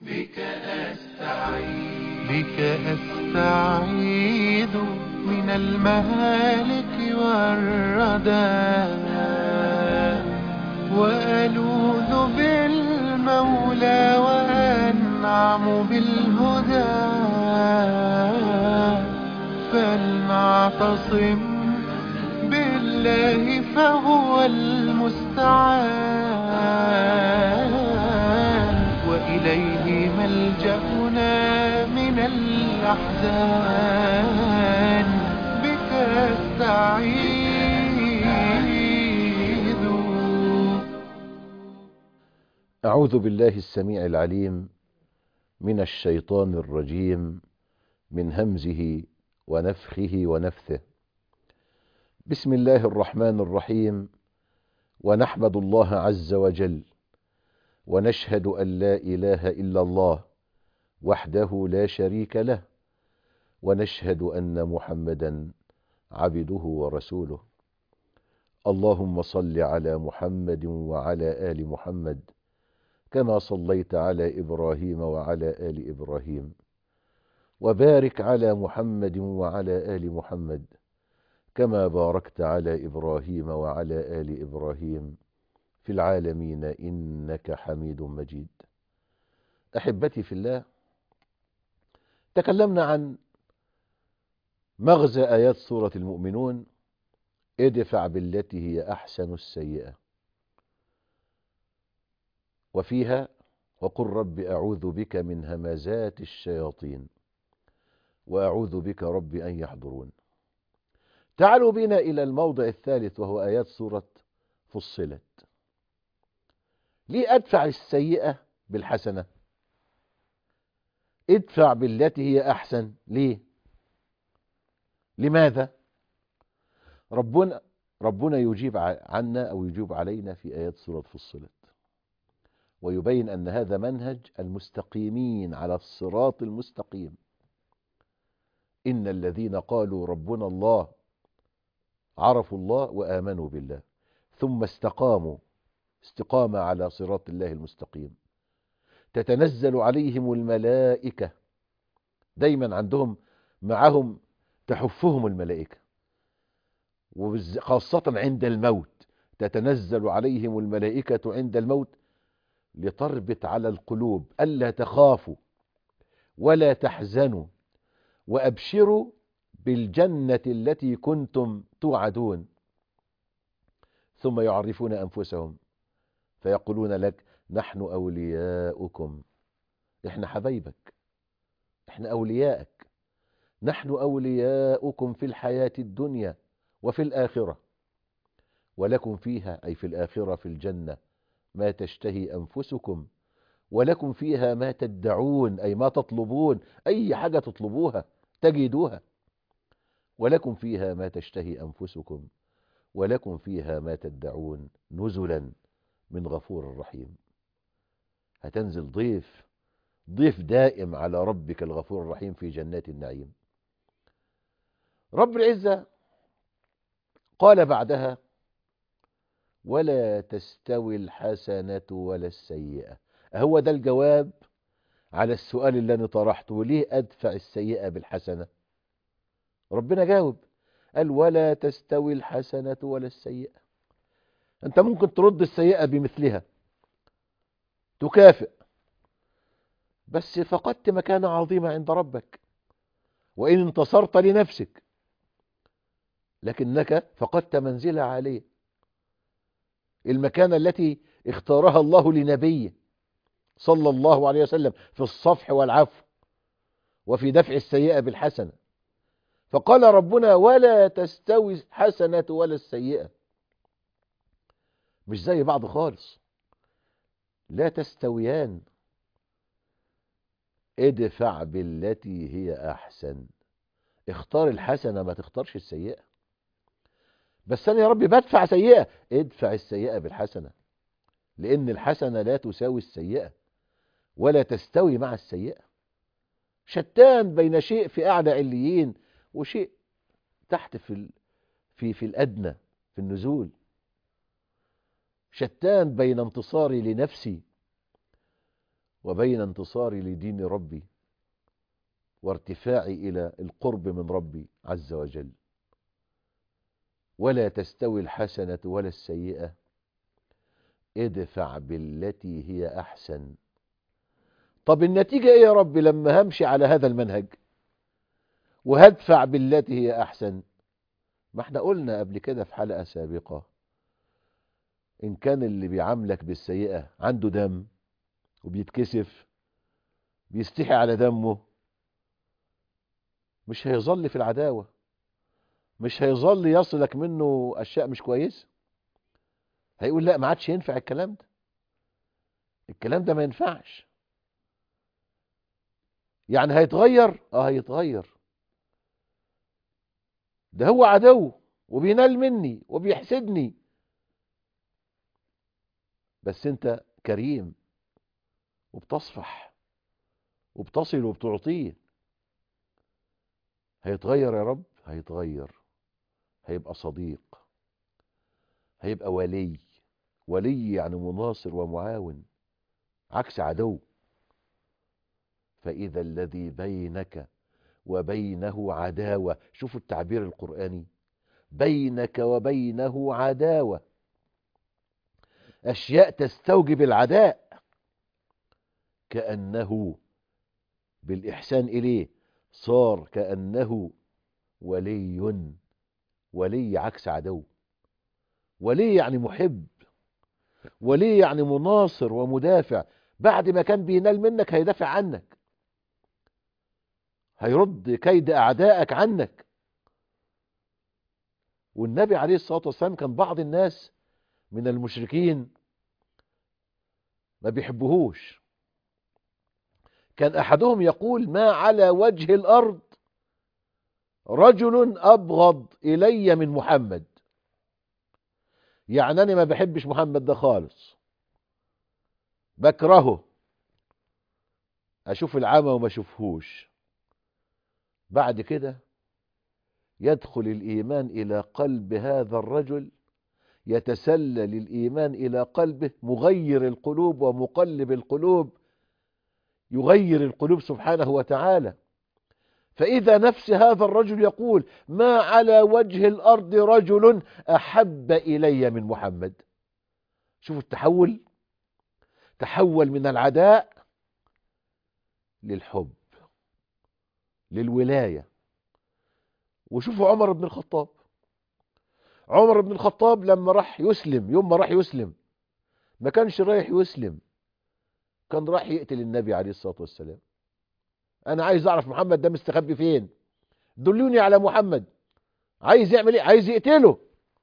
بك أستعيذ من المهالك والردى، وألوذ بالمولى وأنعم بالهدى. فلنعتصم بالله فهو المستعان، وإليه ملجأنا من الأحزان. بك أستعيذ. أعوذ بالله السميع العليم من الشيطان الرجيم، من همزه ونفخه ونفثه. بسم الله الرحمن الرحيم. ونحمد الله عز وجل، ونشهد أن لا إله إلا الله وحده لا شريك له، ونشهد أن محمدا عبده ورسوله. اللهم صل على محمد وعلى آل محمد كما صليت على إبراهيم وعلى آل إبراهيم، وبارك على محمد وعلى آل محمد كما باركت على إبراهيم وعلى آل إبراهيم في العالمين إنك حميد مجيد. أحبتي في الله، تكلمنا عن مغزى آيات سورة المؤمنون: ادفع بالتي هي أحسن السيئة، وفيها وقل رب أعوذ بك من همزات الشياطين وأعوذ بك رب أن يحضرون. تعالوا بنا إلى الموضع الثالث، وهو آيات سورة فصلت. ليه أدفع السيئة بالحسنة؟ ادفع بالتي هي أحسن. ليه؟ لماذا؟ ربنا يجيب عنا أو يجيب علينا في آيات سورة فصلت، ويبين أن هذا منهج المستقيمين على الصراط المستقيم. إن الذين قالوا ربنا الله عرفوا الله وآمنوا بالله ثم استقاموا استقامة على صراط الله المستقيم، تتنزل عليهم الملائكة. دايما عندهم معهم تحفهم الملائكة، وخاصة عند الموت تتنزل عليهم الملائكة عند الموت لتربط على القلوب ألا تخافوا ولا تحزنوا وأبشروا بالجنة التي كنتم توعدون. ثم يعرفون أنفسهم فيقولون لك نحن أولياؤكم، إحنا حبايبك، إحنا أولياءك، نحن أولياؤكم في الحياة الدنيا وفي الآخرة، ولكم فيها أي في الآخرة في الجنة ما تشتهي أنفسكم، ولكم فيها ما تدعون أي ما تطلبون، أي حاجة تطلبوها تجدوها. ولكم فيها ما تشتهي أنفسكم ولكم فيها ما تدعون نزلا من غفور رحيم. هتنزل ضيف دائم على ربك الغفور الرحيم في جنات النعيم. رب العزة قال بعدها: ولا تستوي الحسنة ولا السيئة. هو ده الجواب على السؤال اللي أنا طرحته: ليه أدفع السيئة بالحسنة؟ ربنا جاوب قال: ولا تستوي الحسنة ولا السيئة. أنت ممكن ترد السيئة بمثلها، تكافئ، بس فقدت مكانة عظيمة عند ربك، وإن انتصرت لنفسك لكنك فقدت منزلة عالية، المكانة التي اختارها الله لنبيه صلى الله عليه وسلم في الصفح والعفو وفي دفع السيئة بالحسنة. فقال ربنا: ولا تستوي الحسنة ولا السيئة. مش زي بعض خالص، لا تستويان. ادفع بالتي هي أحسن. اختار الحسنة، ما تختارش السيئة. بس أنا يا ربي بدفع سيئة. ادفع السيئة بالحسنة، لأن الحسنة لا تساوي السيئة ولا تستوي مع السيئة. شتان بين شيء في أعلى عليين وشيء تحت في الأدنى في النزول. شتان بين انتصاري لنفسي وبين انتصاري لدين ربي وارتفاعي إلى القرب من ربي عز وجل. ولا تستوي الحسنة ولا السيئة، ادفع بالتي هي أحسن. طب النتيجة إيه يا رب لما همشي على هذا المنهج وهدفع بالتي هي أحسن؟ ما احنا قلنا قبل كده في حلقة سابقة، إن كان اللي بيعاملك بالسيئة عنده دم وبيتكسف، بيستحي على دمه، مش هيظل في العداوة، مش هيظل يصلك منه أشياء مش كويسة. هيقول لا، ما عادش ينفع الكلام ده، الكلام ده ما ينفعش. يعني هيتغير؟ هيتغير. ده هو عدو وبينال مني وبيحسدني، بس انت كريم وبتصفح وبتصل وبتعطيه. هيتغير يا رب؟ هيتغير، هيبقى صديق، هيبقى ولي. ولي يعني مناصر ومعاون، عكس عدو. فإذا الذي بينك وبينه عداوة، شوفوا التعبير القرآني، بينك وبينه عداوة، أشياء تستوجب العداء، كأنه بالإحسان إليه صار كأنه ولي. ولي عكس عدو. ولي يعني محب، ولي يعني مناصر ومدافع. بعد ما كان بينال منك هيدافع عنك، هيرد كيد أعدائك عنك. والنبي عليه الصلاة والسلام كان بعض الناس من المشركين ما بيحبوهوش. كان أحدهم يقول: ما على وجه الأرض رجل أبغض إلي من محمد. يعني أنا ما بحبش محمد ده خالص، بكرهه، أشوف العمى وما أشوفهوش. بعد كده يدخل الإيمان إلى قلب هذا الرجل، يتسلل الإيمان إلى قلبه، مغير القلوب ومقلب القلوب، يغير القلوب سبحانه وتعالى. فإذا نفس هذا الرجل يقول: ما على وجه الأرض رجل أحب إلي من محمد. شوفوا التحول، تحول من العداء للحب، للولاية. وشوفوا عمر بن الخطاب. عمر بن الخطاب لما راح يسلم، يوم ما راح يسلم، ما كانش رايح يسلم، كان راح يقتل النبي عليه الصلاة والسلام. أنا عايز أعرف محمد ده مستخبي فين، دلوني على محمد. عايز يعمل إيه؟ عايز يقتله.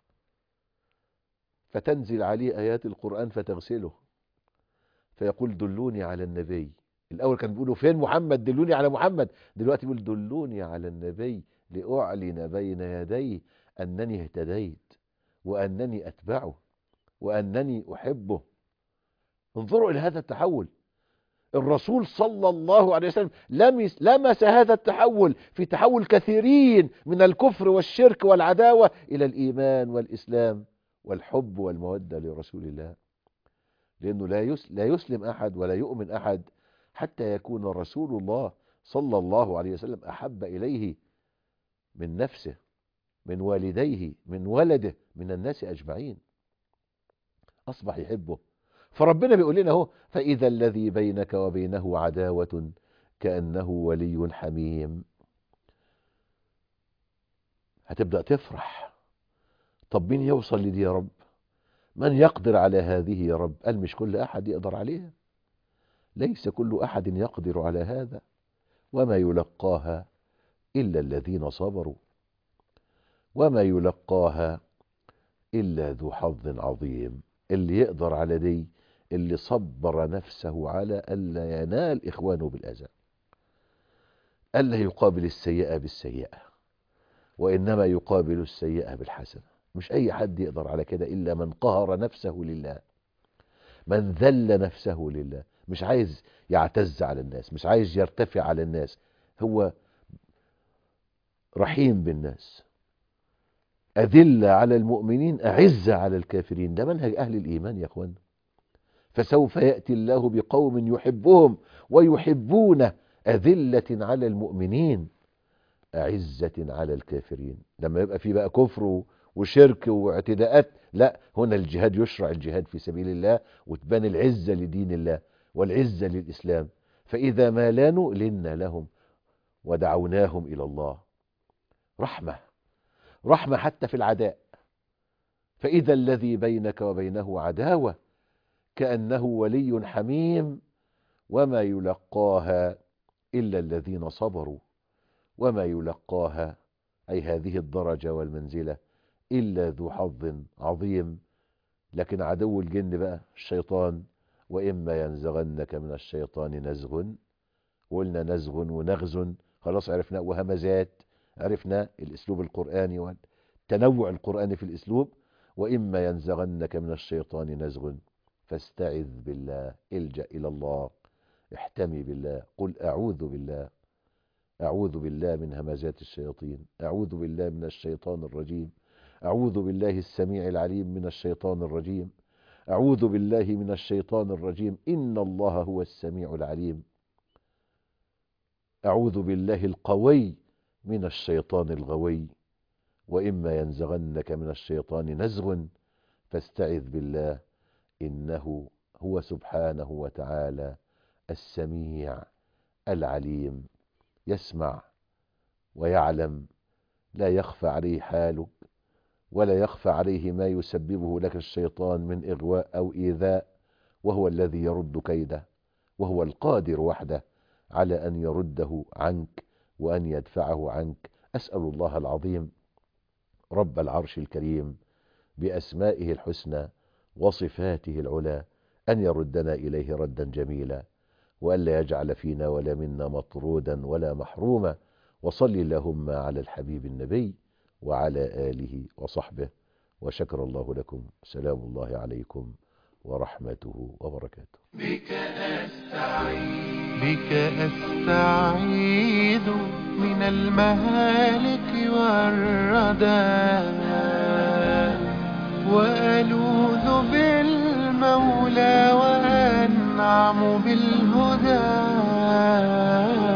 فتنزل عليه آيات القرآن فتغسله، فيقول: دلوني على النبي. الأول كان بيقولوا فين محمد، دلوني على محمد. دلوقتي بيقول: دلوني على النبي لأعلن بين يديه أنني اهتديت وأنني أتبعه وأنني أحبه. انظروا إلى هذا التحول. الرسول صلى الله عليه وسلم لمس هذا التحول في تحول كثيرين من الكفر والشرك والعداوة إلى الإيمان والإسلام والحب والمودة لرسول الله. لأنه لا يسلم أحد ولا يؤمن أحد حتى يكون رسول الله صلى الله عليه وسلم أحب إليه من نفسه، من والديه، من ولده، من الناس أجمعين. أصبح يحبه. فربنا بيقول لنا اهو: فإذا الذي بينك وبينه عداوة كأنه ولي حميم. هتبدأ تفرح. طب مين يوصل لدي يا رب؟ من يقدر على هذه يا رب؟ قال: مش كل أحد يقدر عليها، ليس كل أحد يقدر على هذا، وما يلقاها إلا الذين صبروا، وما يلقاها إلا ذو حظ عظيم. اللي يقدر على دي اللي صبر نفسه على ألا ينال إخوانه بالأذى، ألا يقابل السيئة بالسيئة، وإنما يقابل السيئة بالحسنة. مش أي حد يقدر على كده إلا من قهر نفسه لله، من ذل نفسه لله. مش عايز يعتز على الناس، مش عايز يرتفع على الناس، هو رحيم بالناس. أذل على المؤمنين، أعز على الكافرين. ده منهج أهل الإيمان يا أخوان. فسوف يأتي الله بقوم يحبهم ويحبونه أذلة على المؤمنين أعزة على الكافرين. لما يبقى في بقى كفر وشرك واعتداءات، لا، هنا الجهاد يشرع، الجهاد في سبيل الله، وتبان العزة لدين الله والعزة للإسلام. فإذا ما لانوا لنا لهم ودعوناهم إلى الله. رحمة حتى في العداء. فإذا الذي بينك وبينه عداوة كأنه ولي حميم وما يلقاها إلا الذين صبروا وما يلقاها، أي هذه الدرجة والمنزلة، إلا ذو حظ عظيم. لكن عدو الجن بقى الشيطان، وإما ينزغنك من الشيطان نزغ، قلنا نزغ ونغز خلاص عرفنا، وهمزات عرفنا الأسلوب القرآني والتنوع القرآني في الأسلوب. وإما ينزغنك من الشيطان نزغ فاستعذ بالله، الجأ إلى الله، احتمي بالله، قل أعوذ بالله من همزات الشياطين، أعوذ بالله من الشيطان الرجيم، أعوذ بالله السميع العليم من الشيطان الرجيم، أعوذ بالله من الشيطان الرجيم، إن الله هو السميع العليم، أعوذ بالله القوي من الشيطان الغوي. وإما ينزغنك من الشيطان نزغ فاستعذ بالله، إنه هو سبحانه وتعالى السميع العليم، يسمع ويعلم، لا يخفى عليه حالك ولا يخفى عليه ما يسببه لك الشيطان من إغواء أو إيذاء، وهو الذي يرد كيده، وهو القادر وحده على أن يرده عنك وأن يدفعه عنك. أسأل الله العظيم رب العرش الكريم بأسمائه الحسنى وصفاته العلى أن يردنا إليه ردا جميلا، وألا يجعل فينا ولا منا مطرودا ولا محروما. وصل اللهم على الحبيب النبي وعلى آله وصحبه، وشكر الله لكم. سلام الله عليكم ورحمته وبركاته. بك أستعيذ من المهالك والردى، وألوذ بالمولى وأنعم بالهدى.